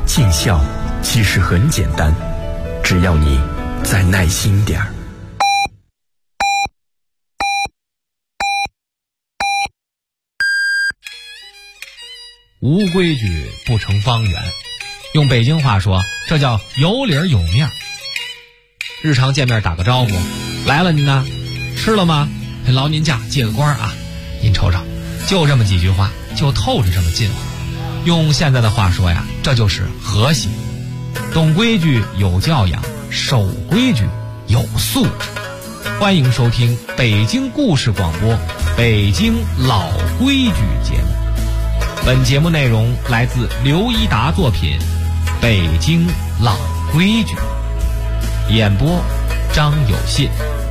尽孝其实很简单，只要你再耐心点儿。 无规矩不成方圆，用北京话说，这叫有理有面。日常见面打个招呼，来了您呢，吃了吗？劳您驾，借个光啊！您瞅瞅，就这么几句话，就透着这么近乎。用现在的话说呀，这就是和谐。懂规矩有教养，守规矩有素质。欢迎收听北京故事广播《北京老规矩》节目。本节目内容来自刘一达作品《北京老规矩》，演播张有信。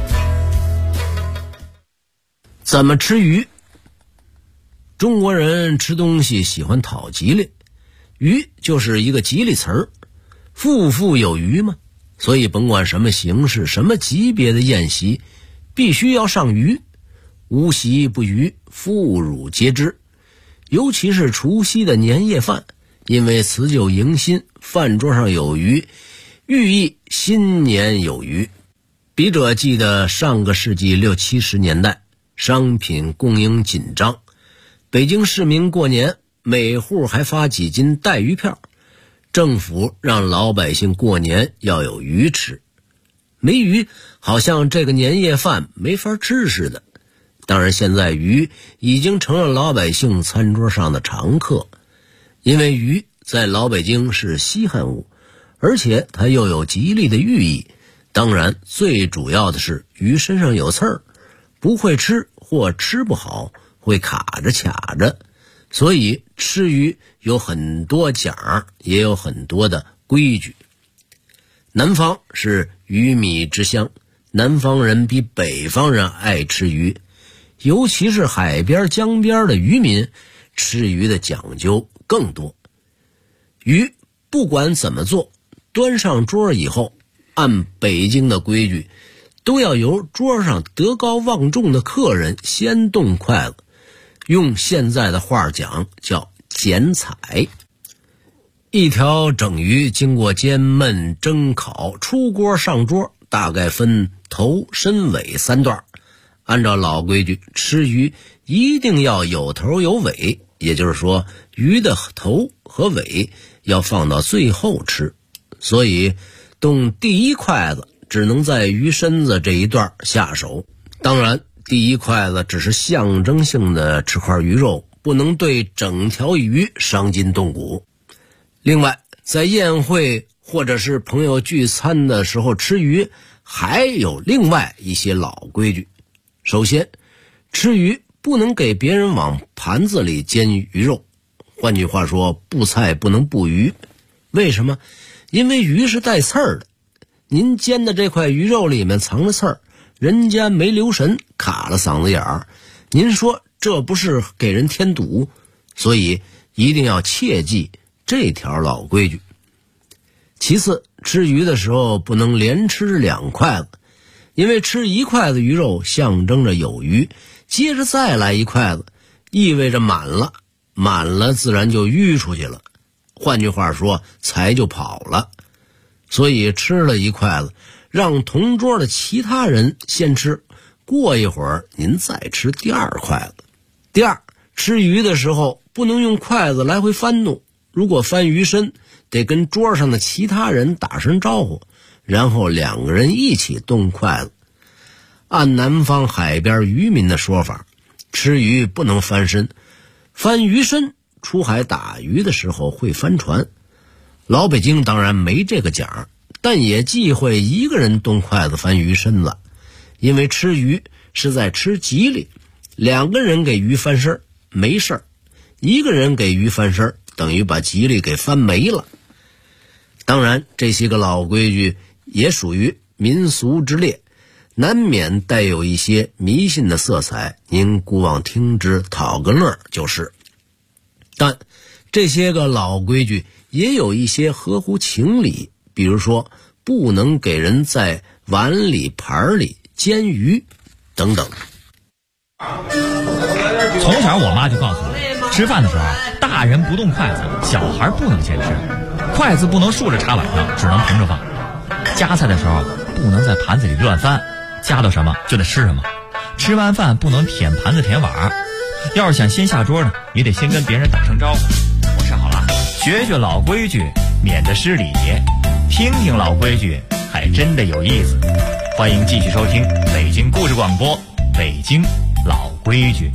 怎么吃鱼？中国人吃东西喜欢讨吉利，鱼就是一个吉利词儿。富富有余嘛，所以甭管什么形式、什么级别的宴席，必须要上鱼。无席不鱼，妇孺皆知。尤其是除夕的年夜饭，因为辞旧迎新，饭桌上有鱼，寓意新年有余。笔者记得上个世纪60、70年代，商品供应紧张，北京市民过年每户还发几斤带鱼票，政府让老百姓过年要有鱼吃，没鱼好像这个年夜饭没法吃似的。当然现在鱼已经成了老百姓餐桌上的常客，因为鱼在老北京是稀罕物，而且它又有吉利的寓意。当然最主要的是鱼身上有刺儿，不会吃或吃不好会卡着卡着，所以吃鱼有很多讲，也有很多的规矩。南方是鱼米之乡，南方人比北方人爱吃鱼，尤其是海边江边的渔民，吃鱼的讲究更多。鱼不管怎么做，端上桌以后，按北京的规矩，都要由桌上德高望重的客人先动筷子，用现在的话讲叫剪彩。一条整鱼经过煎焖蒸烤出锅上桌，大概分头身尾3段。按照老规矩，吃鱼一定要有头有尾，也就是说鱼的头和尾要放到最后吃，所以动第一筷子只能在鱼身子这一段下手。当然第一筷子只是象征性的吃块鱼肉，不能对整条鱼伤筋动骨。另外在宴会或者是朋友聚餐的时候吃鱼，还有另外一些老规矩。首先，吃鱼不能给别人往盘子里煎鱼肉，换句话说，布菜不能布鱼。为什么？因为鱼是带刺儿的，您煎的这块鱼肉里面藏着刺儿，人家没留神卡了嗓子眼儿，您说这不是给人添堵？所以一定要切记这条老规矩。其次，吃鱼的时候不能连吃2筷子，因为吃1筷子鱼肉象征着有余，接着再来1筷子意味着满了，满了自然就淤出去了，换句话说财就跑了。所以吃了1筷子，让同桌的其他人先吃，过一会儿您再吃第2筷子。第二，吃鱼的时候不能用筷子来回翻弄，如果翻鱼身，得跟桌上的其他人打声招呼，然后2个人一起动筷子。按南方海边渔民的说法，吃鱼不能翻身，翻鱼身出海打鱼的时候会翻船。老北京当然没这个讲，但也忌讳1个人动筷子翻鱼身子，因为吃鱼是在吃吉利，2个人给鱼翻身没事儿，1个人给鱼翻身等于把吉利给翻没了。当然这些个老规矩也属于民俗之列，难免带有一些迷信的色彩，您姑妄听之，讨个乐就是。但这些个老规矩也有一些合乎情理，比如说不能给人在碗里盘里煎鱼等等。 从小我妈就告诉我，吃饭的时候大人不动筷子，小孩不能先吃。 筷子不能竖着插碗上，只能平着放。夹菜的时候不能在盘子里乱翻，夹到什么就得吃什么。吃完饭不能舔盘子舔碗，要是想先下桌呢，也得先跟别人打声招呼。我吃好了，学学老规矩，免得失礼。听听老规矩，还真的有意思。欢迎继续收听北京故事广播，北京老规矩。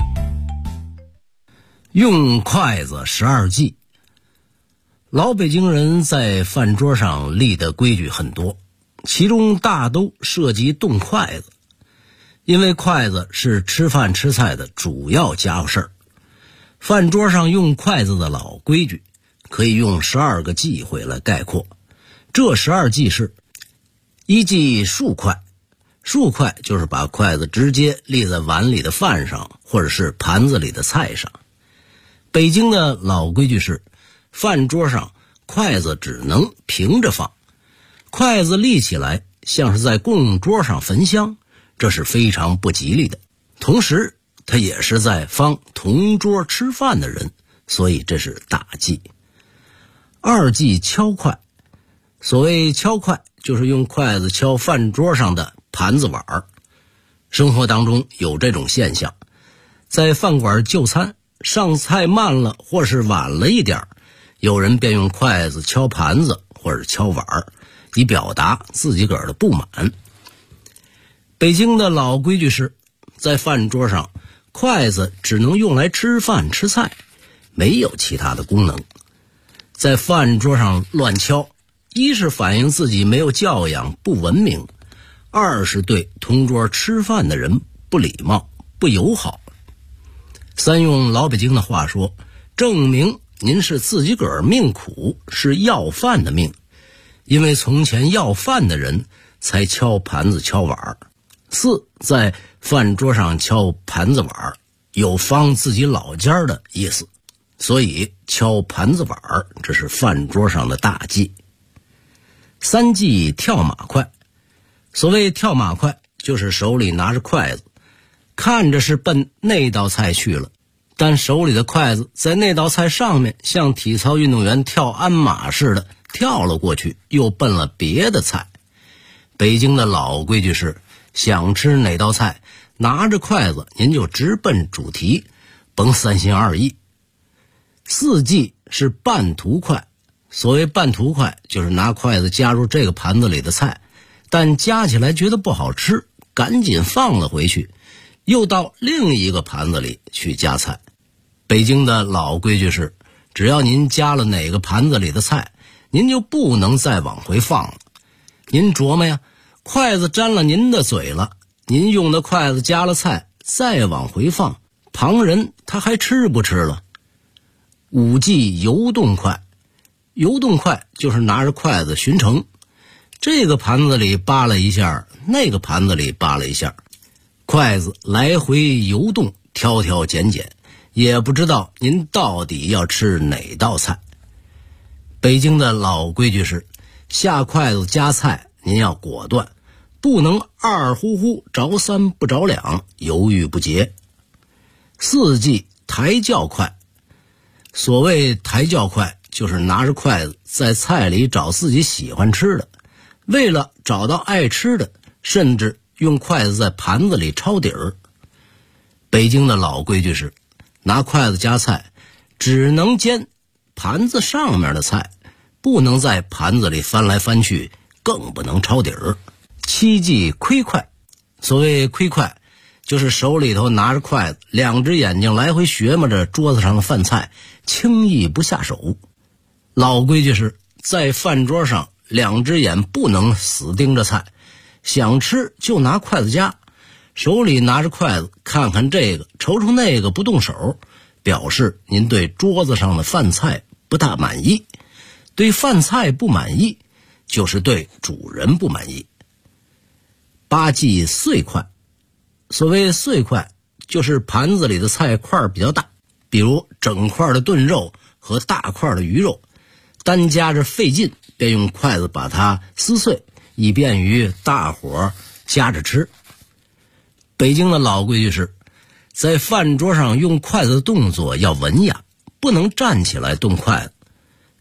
用筷子12忌。老北京人在饭桌上立的规矩很多，其中大都涉及动筷子。因为筷子是吃饭吃菜的主要家伙事儿，饭桌上用筷子的老规矩可以用12个忌讳来概括。这12忌是：一忌竖筷。竖筷就是把筷子直接立在碗里的饭上，或者是盘子里的菜上。北京的老规矩是，饭桌上筷子只能平着放，筷子立起来像是在供桌上焚香，这是非常不吉利的。同时它也是在方同桌吃饭的人，所以这是大忌。二忌敲筷。所谓敲筷，就是用筷子敲饭桌上的盘子碗儿。生活当中有这种现象，在饭馆就餐，上菜慢了或是晚了一点，有人便用筷子敲盘子或者敲碗儿，以表达自己个儿的不满。北京的老规矩是，在饭桌上筷子只能用来吃饭吃菜，没有其他的功能。在饭桌上乱敲，一是反映自己没有教养不文明，二是对同桌吃饭的人不礼貌不友好。三用老北京的话说，证明您是自己个儿命苦，是要饭的命，因为从前要饭的人才敲盘子敲碗。四，在饭桌上敲盘子碗有方自己老家的意思，所以敲盘子碗这是饭桌上的大忌。三忌跳马筷。所谓跳马筷，就是手里拿着筷子，看着是奔那道菜去了，但手里的筷子在那道菜上面，像体操运动员跳鞍马似的跳了过去，又奔了别的菜。北京的老规矩是，想吃哪道菜，拿着筷子您就直奔主题，甭三心二意。四忌是半途筷。所谓半途筷，就是拿筷子夹入这个盘子里的菜，但夹起来觉得不好吃，赶紧放了回去，又到另一个盘子里去夹菜。北京的老规矩是，只要您夹了哪个盘子里的菜，您就不能再往回放了。您琢磨呀，筷子沾了您的嘴了，您用的筷子夹了菜，再往回放，旁人他还吃不吃了？五忌游动筷。游动筷就是拿着筷子巡城，这个盘子里扒了一下，那个盘子里扒了一下，筷子来回游动，挑挑拣拣，也不知道您到底要吃哪道菜。北京的老规矩是，下筷子夹菜您要果断，不能二呼呼着三不着两，犹豫不决。四忌抬轿筷。所谓抬轿筷，就是拿着筷子在菜里找自己喜欢吃的，为了找到爱吃的，甚至用筷子在盘子里抄底儿。北京的老规矩是，拿筷子夹菜只能煎盘子上面的菜，不能在盘子里翻来翻去，更不能抄底儿。七忌窥筷。所谓窥筷，就是手里头拿着筷子，两只眼睛来回学摸着桌子上的饭菜，轻易不下手。老规矩是，在饭桌上两只眼不能死盯着菜，想吃就拿筷子夹，手里拿着筷子，看看这个瞅瞅那个，不动手，表示您对桌子上的饭菜不大满意。对饭菜不满意，就是对主人不满意。八忌碎筷。所谓碎筷，就是盘子里的菜块比较大，比如整块的炖肉和大块的鱼肉，单夹着费劲，便用筷子把它撕碎，以便于大伙夹着吃。北京的老规矩是，在饭桌上用筷子的动作要文雅，不能站起来动筷子。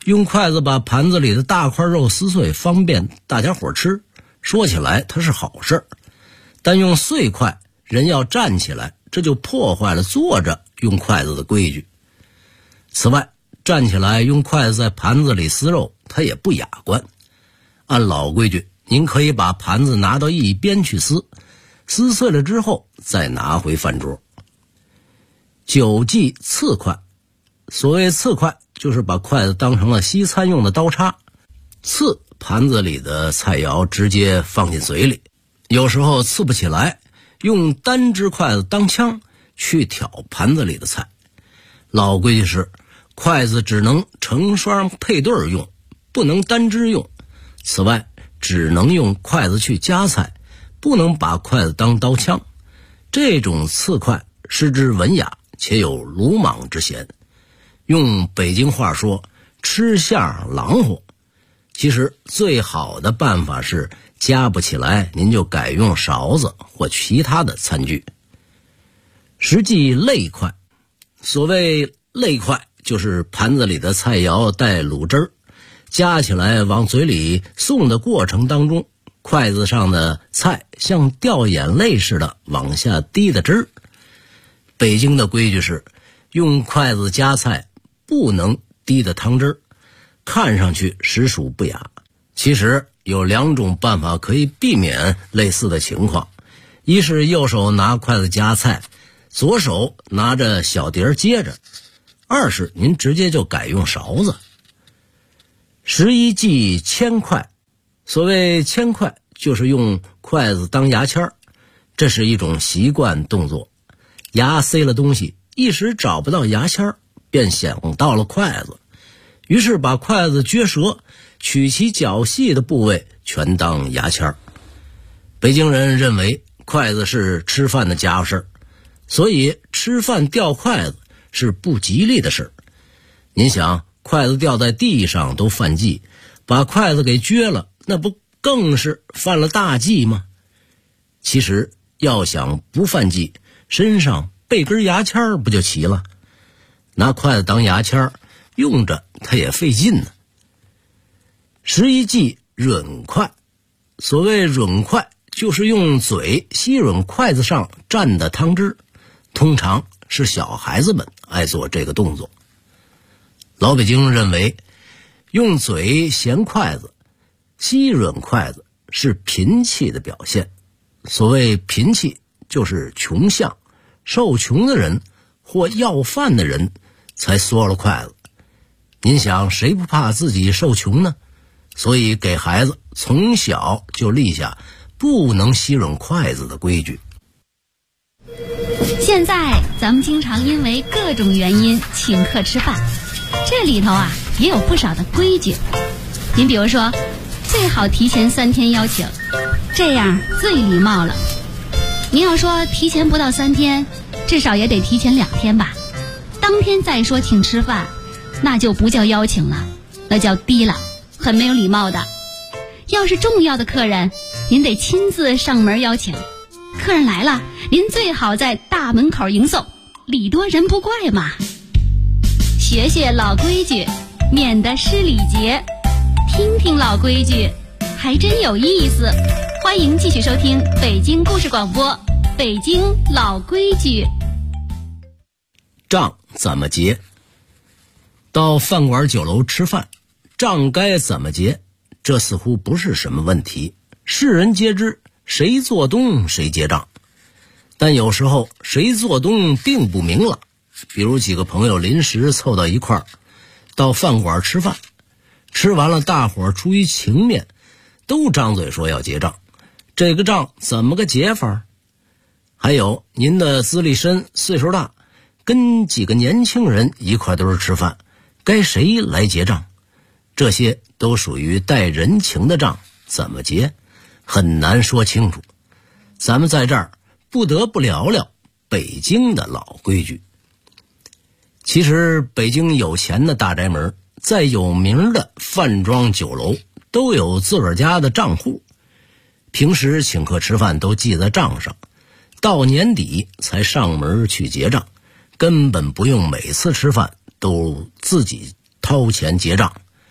用筷子把盘子里的大块肉撕碎，方便大家伙吃，说起来它是好事儿。但用碎筷，人要站起来，这就破坏了坐着用筷子的规矩。此外，站起来用筷子在盘子里撕肉，它也不雅观。按老规矩，您可以把盘子拿到一边去撕，撕碎了之后再拿回饭桌。9忌刺筷。所谓刺筷，就是把筷子当成了西餐用的刀叉，刺盘子里的菜肴直接放进嘴里。有时候刺不起来，用单只筷子当枪去挑盘子里的菜。老规矩是，筷子只能成双配对用，不能单只用。此外，只能用筷子去夹菜，不能把筷子当刀枪。这种刺筷失之文雅，且有鲁莽之嫌。用北京话说，吃相狼乎。其实最好的办法是夹不起来，您就改用勺子或其他的餐具。10忌肋筷。所谓肋筷，就是盘子里的菜肴带卤汁儿，夹起来往嘴里送的过程当中，筷子上的菜像掉眼泪似的往下滴的汁儿。北京的规矩是，用筷子夹菜不能滴的汤汁儿，看上去实属不雅。其实有2种办法可以避免类似的情况，一是右手拿筷子夹菜，左手拿着小碟接着；二是您直接就改用勺子。11忌铅筷。所谓铅筷，就是用筷子当牙签儿，这是一种习惯动作。牙塞了东西，一时找不到牙签儿，便想到了筷子，于是把筷子撅折，取其较细的部位全当牙签儿。北京人认为筷子是吃饭的家伙事儿，所以吃饭掉筷子是不吉利的事儿。您想，筷子掉在地上都犯忌，把筷子给撅了，那不更是犯了大忌吗？其实要想不犯忌，身上备根牙签不就齐了？拿筷子当牙签用着它也费劲呢。11忌吮筷。所谓吮筷，就是用嘴吸吮筷子上蘸的汤汁，通常是小孩子们爱做这个动作。老北京认为，用嘴衔筷子、吸吮筷子是贫气的表现。所谓贫气，就是穷相，受穷的人或要饭的人才缩了筷子。您想，谁不怕自己受穷呢？所以给孩子从小就立下不能吸吮筷子的规矩。 现在咱们经常因为各种原因请客吃饭，这里头也有不少的规矩。您比如说，最好提前3天邀请，这样最礼貌了。您要说提前不到3天，至少也得提前2天吧。当天再说请吃饭，那就不叫邀请了，那叫低了，很没有礼貌的。要是重要的客人，您得亲自上门邀请。客人来了，您最好在大门口迎送，礼多人不怪嘛。学学老规矩，免得失礼节。听听老规矩，还真有意思。欢迎继续收听北京故事广播，北京老规矩。 账怎么结？到饭馆酒楼吃饭，账该怎么结？这似乎不是什么问题，世人皆知，谁做东谁结账。但有时候谁做东并不明朗，比如几个朋友临时凑到一块儿，到饭馆吃饭，吃完了大伙儿出于情面，都张嘴说要结账，这个账怎么个结法？还有您的资历深岁数大，跟几个年轻人一块都是吃饭，该谁来结账？这些都属于带人情的账，怎么结很难说清楚。咱们在这儿不得不聊聊北京的老规矩。其实北京有钱的大宅门，在有名的饭庄酒楼都有自个儿家的账户，平时请客吃饭都记在账上，到年底才上门去结账，根本不用每次吃饭都自己掏钱结账。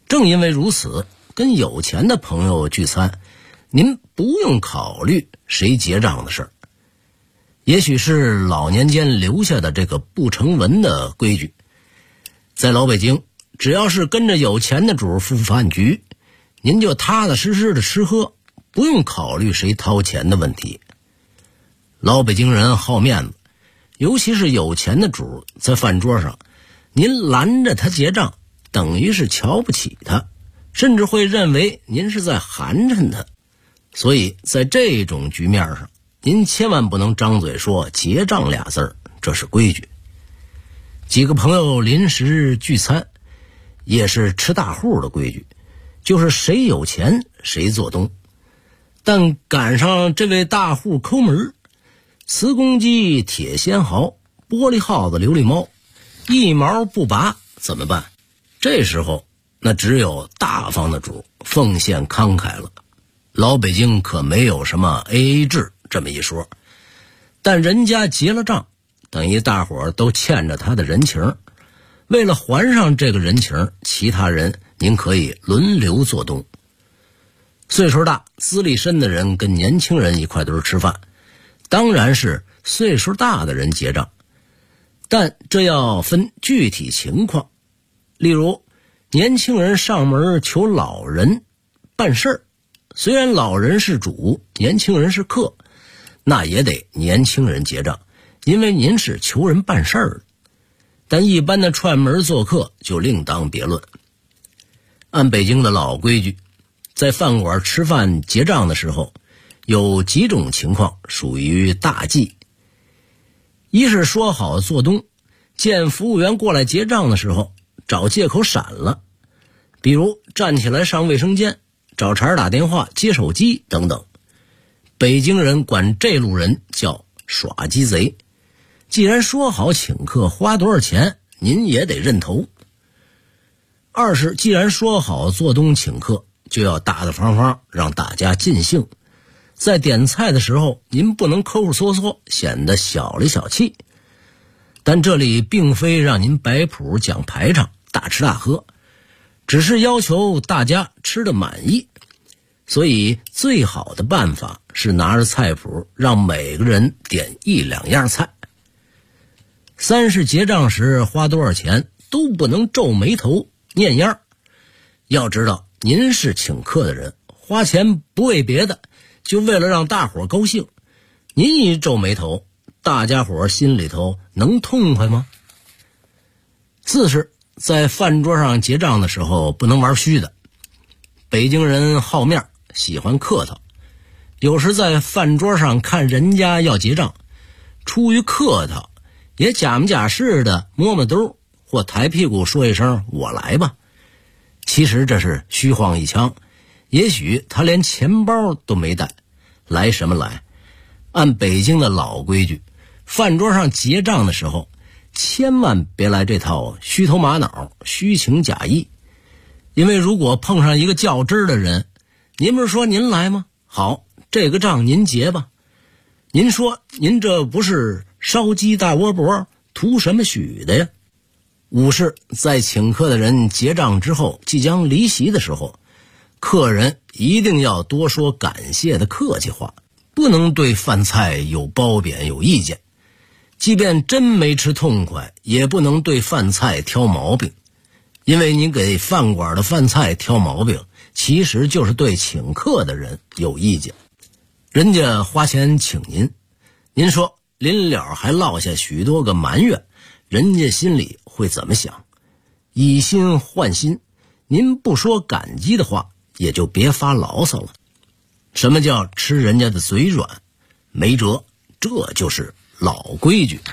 正因为如此，跟有钱的朋友聚餐，您不用考虑谁结账的事儿。也许是老年间留下的这个不成文的规矩，在老北京，只要是跟着有钱的主赴饭局，您就踏踏实实的吃喝，不用考虑谁掏钱的问题。老北京人好面子，尤其是有钱的主在饭桌上，您拦着他结账，等于是瞧不起他，甚至会认为您是在寒碜他。所以在这种局面上，您千万不能张嘴说结账俩字儿，这是规矩。几个朋友临时聚餐，也是吃大户的规矩，就是谁有钱谁做东。但赶上这位大户抠门，瓷公鸡、铁仙毫、玻璃耗子、琉璃猫，一毛不拔，怎么办？这时候那只有大方的主奉献慷慨了。老北京可没有什么 AA 制这么一说，但人家结了账，等于大伙儿都欠着他的人情。为了还上这个人情，其他人您可以轮流做东。岁数大资历深的人跟年轻人一块堆吃饭，当然是岁数大的人结账，但这要分具体情况。例如年轻人上门求老人办事儿，虽然老人是主，年轻人是客，那也得年轻人结账，因为您是求人办事儿的。但一般的串门做客就另当别论。按北京的老规矩，在饭馆吃饭结账的时候，有几种情况属于大忌。一是说好做东，见服务员过来结账的时候找借口闪了，比如站起来上卫生间、找茬打电话、接手机等等。北京人管这路人叫耍鸡贼。既然说好请客花多少钱，您也得认头。二是既然说好做东请客，就要大大方方让大家尽兴。在点菜的时候，您不能抠抠缩缩，显得小里小气。但这里并非让您摆谱讲排场大吃大喝，只是要求大家吃得满意。所以最好的办法是拿着菜谱让每个人点一两样菜。三是结账时花多少钱都不能皱眉头念样。要知道您是请客的人，花钱不为别的，就为了让大伙高兴。您一皱眉头，大家伙心里头能痛快吗？四是在饭桌上结账的时候不能玩虚的。北京人好面，喜欢客套，有时在饭桌上看人家要结账，出于客套也假模假式的摸摸兜或抬屁股说一声我来吧，其实这是虚晃一枪，也许他连钱包都没带，来什么来？按北京的老规矩，饭桌上结账的时候千万别来这套虚头玛脑、虚情假意。因为如果碰上一个较真的人，您不是说您来吗？好，这个账您结吧。您说您这不是烧鸡大窝脖，图什么许的呀？五是在请客的人结账之后即将离席的时候，客人一定要多说感谢的客气话，不能对饭菜有褒贬有意见。即便真没吃痛快，也不能对饭菜挑毛病，因为您给饭馆的饭菜挑毛病，其实就是对请客的人有意见。人家花钱请您，您说临了还落下许多个埋怨，人家心里会怎么想？以心换心，您不说感激的话，也就别发牢骚了。什么叫吃人家的嘴软？没辙，这就是老规矩。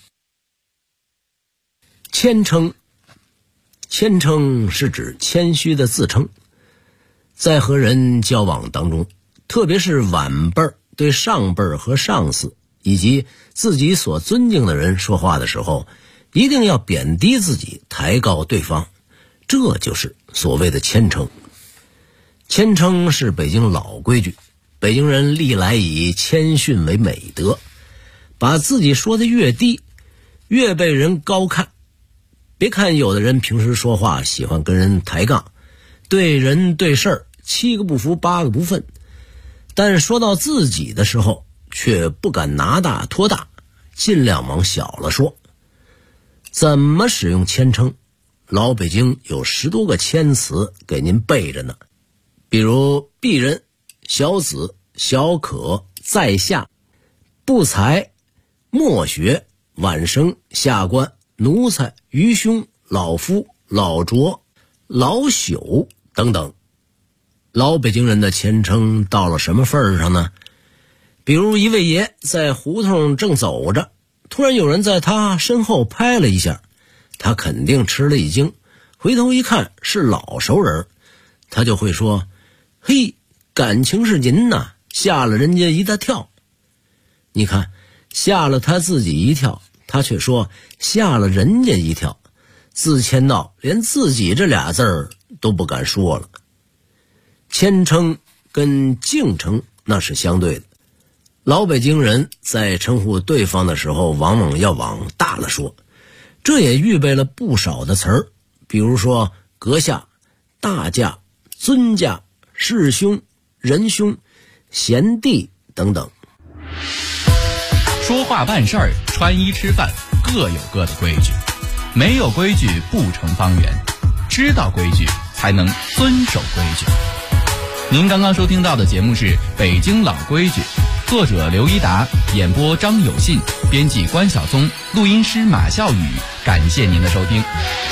谦称，谦称是指谦虚的自称。在和人交往当中，特别是晚辈对上辈和上司以及自己所尊敬的人说话的时候，一定要贬低自己，抬高对方，这就是所谓的谦称。谦称是北京老规矩，北京人历来以谦逊为美德，把自己说的越低，越被人高看。别看有的人平时说话喜欢跟人抬杠， 对人对事儿7个不服8个不忿，但说到自己的时候却不敢拿大托大，尽量往小了说。怎么使用谦称？老北京有10多个谦词给您背着呢，比如鄙人、小子、小可、在下、不才、莫学、晚生、下官、奴才、愚兄、老夫、老拙、老朽等等。老北京人的谦称到了什么份儿上呢？比如一位爷在胡同正走着，突然有人在他身后拍了一下，他肯定吃了一惊，回头一看是老熟人，他就会说：嘿，感情是您呐，吓了人家一大跳。你看，吓了他自己一跳，他却说吓了人家一跳，自谦到连自己这俩字儿都不敢说了。谦称跟敬称那是相对的，老北京人在称呼对方的时候往往要往大了说，这也预备了不少的词儿，比如说阁下、大驾、尊驾、师兄、仁兄、贤弟等等。 说话办事儿、穿衣吃饭各有各的规矩，没有规矩不成方圆，知道规矩才能遵守规矩。您刚刚收听到的节目是《北京老规矩》，作者刘一达，演播张有信，编辑关晓松，录音师马笑宇。感谢您的收听。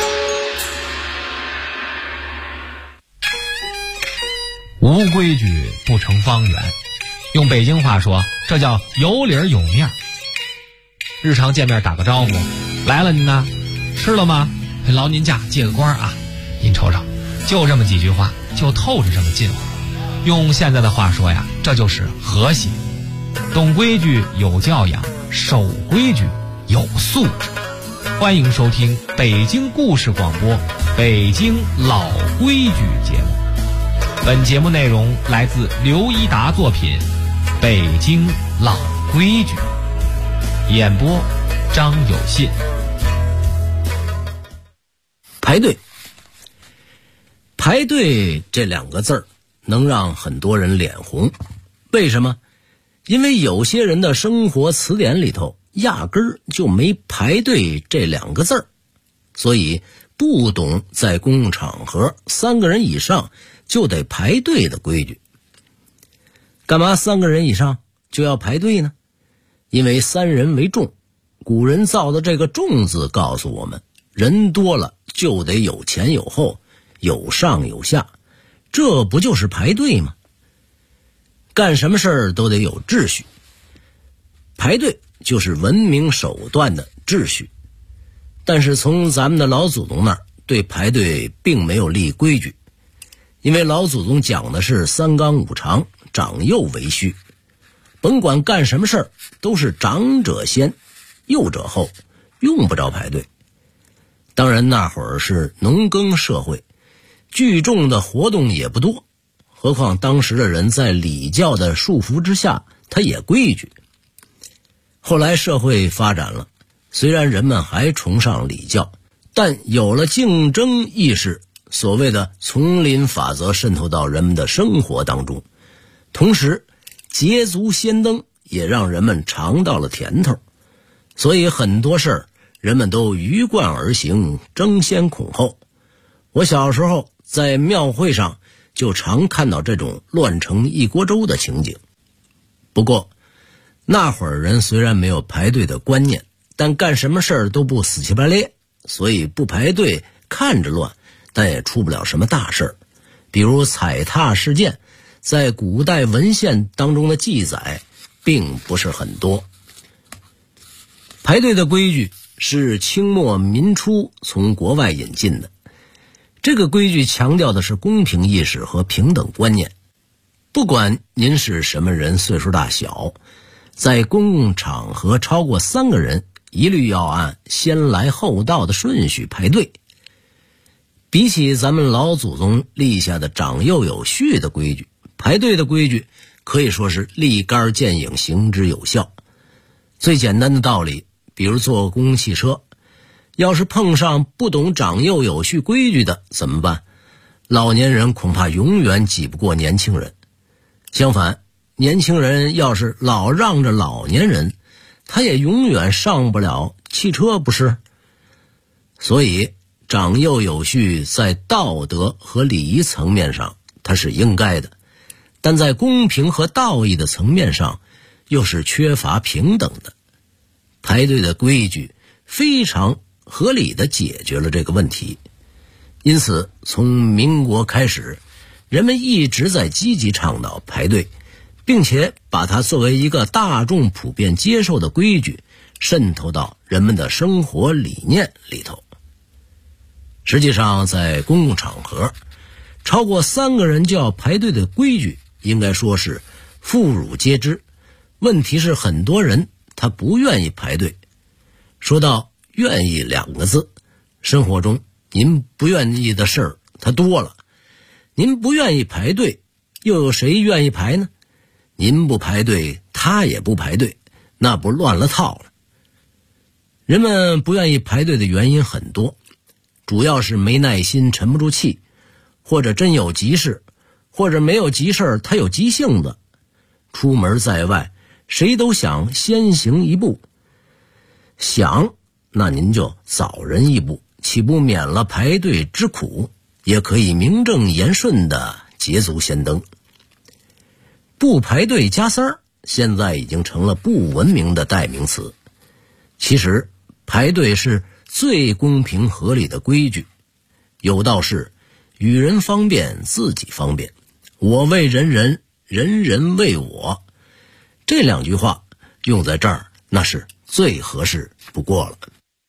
无规矩不成方圆，用北京话说，这叫有理有面。日常见面打个招呼，来了您呢，吃了吗？劳您驾，借个光啊！您瞅瞅，就这么几句话，就透着这么近乎。用现在的话说呀，这就是和谐。懂规矩有教养，守规矩有素质。欢迎收听北京故事广播《北京老规矩》节目。本节目内容来自刘一达作品《北京老规矩》，演播张有信。 排队，排队这2个字儿能让很多人脸红。为什么？因为有些人的生活词典里头压根儿就没排队这2个字儿，所以不懂在公共场合3个人以上就得排队的规矩。干嘛3个人以上就要排队呢？因为3人为重，古人造的这个重字告诉我们，人多了就得有前有后，有上有下，这不就是排队吗？干什么事儿都得有秩序，排队就是文明手段的秩序。但是从咱们的老祖宗那儿对排队并没有立规矩，因为老祖宗讲的是3纲5常，长幼为序，甭管干什么事儿都是长者先，幼者后，用不着排队。当然那会儿是农耕社会，聚众的活动也不多，何况当时的人在礼教的束缚之下，他也规矩。后来社会发展了，虽然人们还崇尚礼教，但有了竞争意识，所谓的丛林法则渗透到人们的生活当中，同时捷足先登也让人们尝到了甜头，所以很多事儿人们都鱼贯而行，争先恐后。我小时候在庙会上就常看到这种乱成一锅粥的情景。不过那会儿人虽然没有排队的观念，但干什么事儿都不死气白咧，所以不排队看着乱，但也出不了什么大事儿。比如踩踏事件，在古代文献当中的记载并不是很多。排队的规矩是清末民初从国外引进的，这个规矩强调的是公平意识和平等观念。不管您是什么人，岁数大小，在公共场合超过3个人，一律要按先来后到的顺序排队。比起咱们老祖宗立下的长幼有序的规矩，排队的规矩可以说是立竿见影，行之有效。最简单的道理，比如坐公共汽车，要是碰上不懂长幼有序规矩的怎么办？ 老年人恐怕永远挤不过年轻人。相反，年轻人要是老让着老年人，他也永远上不了汽车，不是？所以长幼有序在道德和礼仪层面上它是应该的，但在公平和道义的层面上又是缺乏平等的。排队的规矩非常合理地解决了这个问题。因此从民国开始，人们一直在积极倡导排队，并且把它作为一个大众普遍接受的规矩渗透到人们的生活理念里头。实际上在公共场合，超过3个人就要排队的规矩应该说是妇孺皆知。问题是很多人他不愿意排队。说到愿意2个字，生活中您不愿意的事儿它多了。您不愿意排队，又有谁愿意排呢？您不排队，他也不排队，那不乱了套了。人们不愿意排队的原因很多，主要是没耐心，沉不住气，或者真有急事，或者没有急事他有急性子。出门在外，谁都想先行一步，想那您就早人一步，岂不免了排队之苦，也可以名正言顺地捷足先登。不排队加3现在已经成了不文明的代名词。其实排队是最公平合理的规矩，有道是与人方便自己方便，我为人人，人人为我。这2句话用在这儿那是最合适不过了。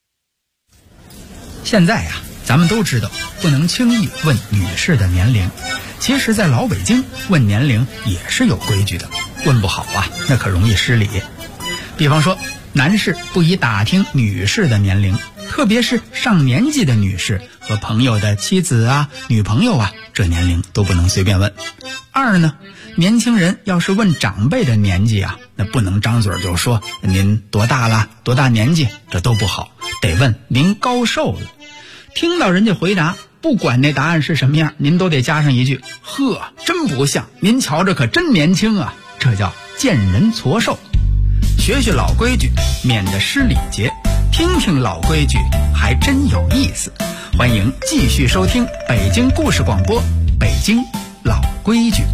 现在呀，咱们都知道不能轻易问女士的年龄，其实在老北京问年龄也是有规矩的，问不好啊那可容易失礼。比方说男士不宜打听女士的年龄，特别是上年纪的女士和朋友的妻子啊、女朋友啊，这年龄都不能随便问。2呢，年轻人要是问长辈的年纪啊，那不能张嘴就说您多大了，多大年纪，这都不好，得问您高寿了。听到人家回答，不管那答案是什么样，您都得加上一句：呵，真不像，您瞧着可真年轻啊。这叫见人矬寿。学学老规矩，免得失礼节，听听老规矩还真有意思。欢迎继续收听北京故事广播，北京老规矩。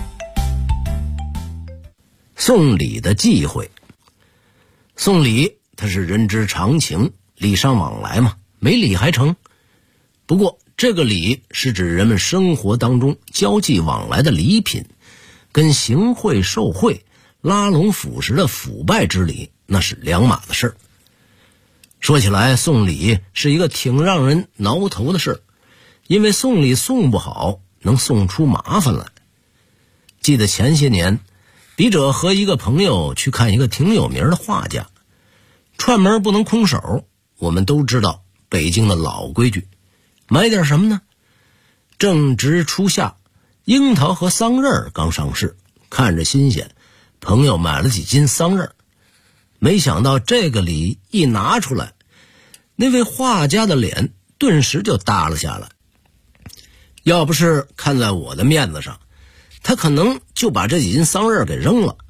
送礼的忌讳。送礼它是人之常情，礼尚往来嘛，没礼还成。不过这个礼是指人们生活当中交际往来的礼品，跟行贿受贿、拉拢腐蚀的腐败之礼那是两码的事儿。说起来，送礼是一个挺让人挠头的事儿，因为送礼送不好能送出麻烦来。记得前些年笔者和一个朋友去看一个挺有名的画家，串门不能空手，我们都知道北京的老规矩，买点什么呢？正值初夏，樱桃和桑葚刚上市，看着新鲜，朋友买了几斤桑葚。没想到这个礼一拿出来，那位画家的脸顿时就耷了下来。要不是看在我的面子上，他可能就把这几斤桑葚给扔了。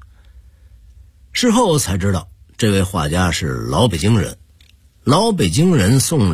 事后才知道，这位画家是老北京人，老北京人送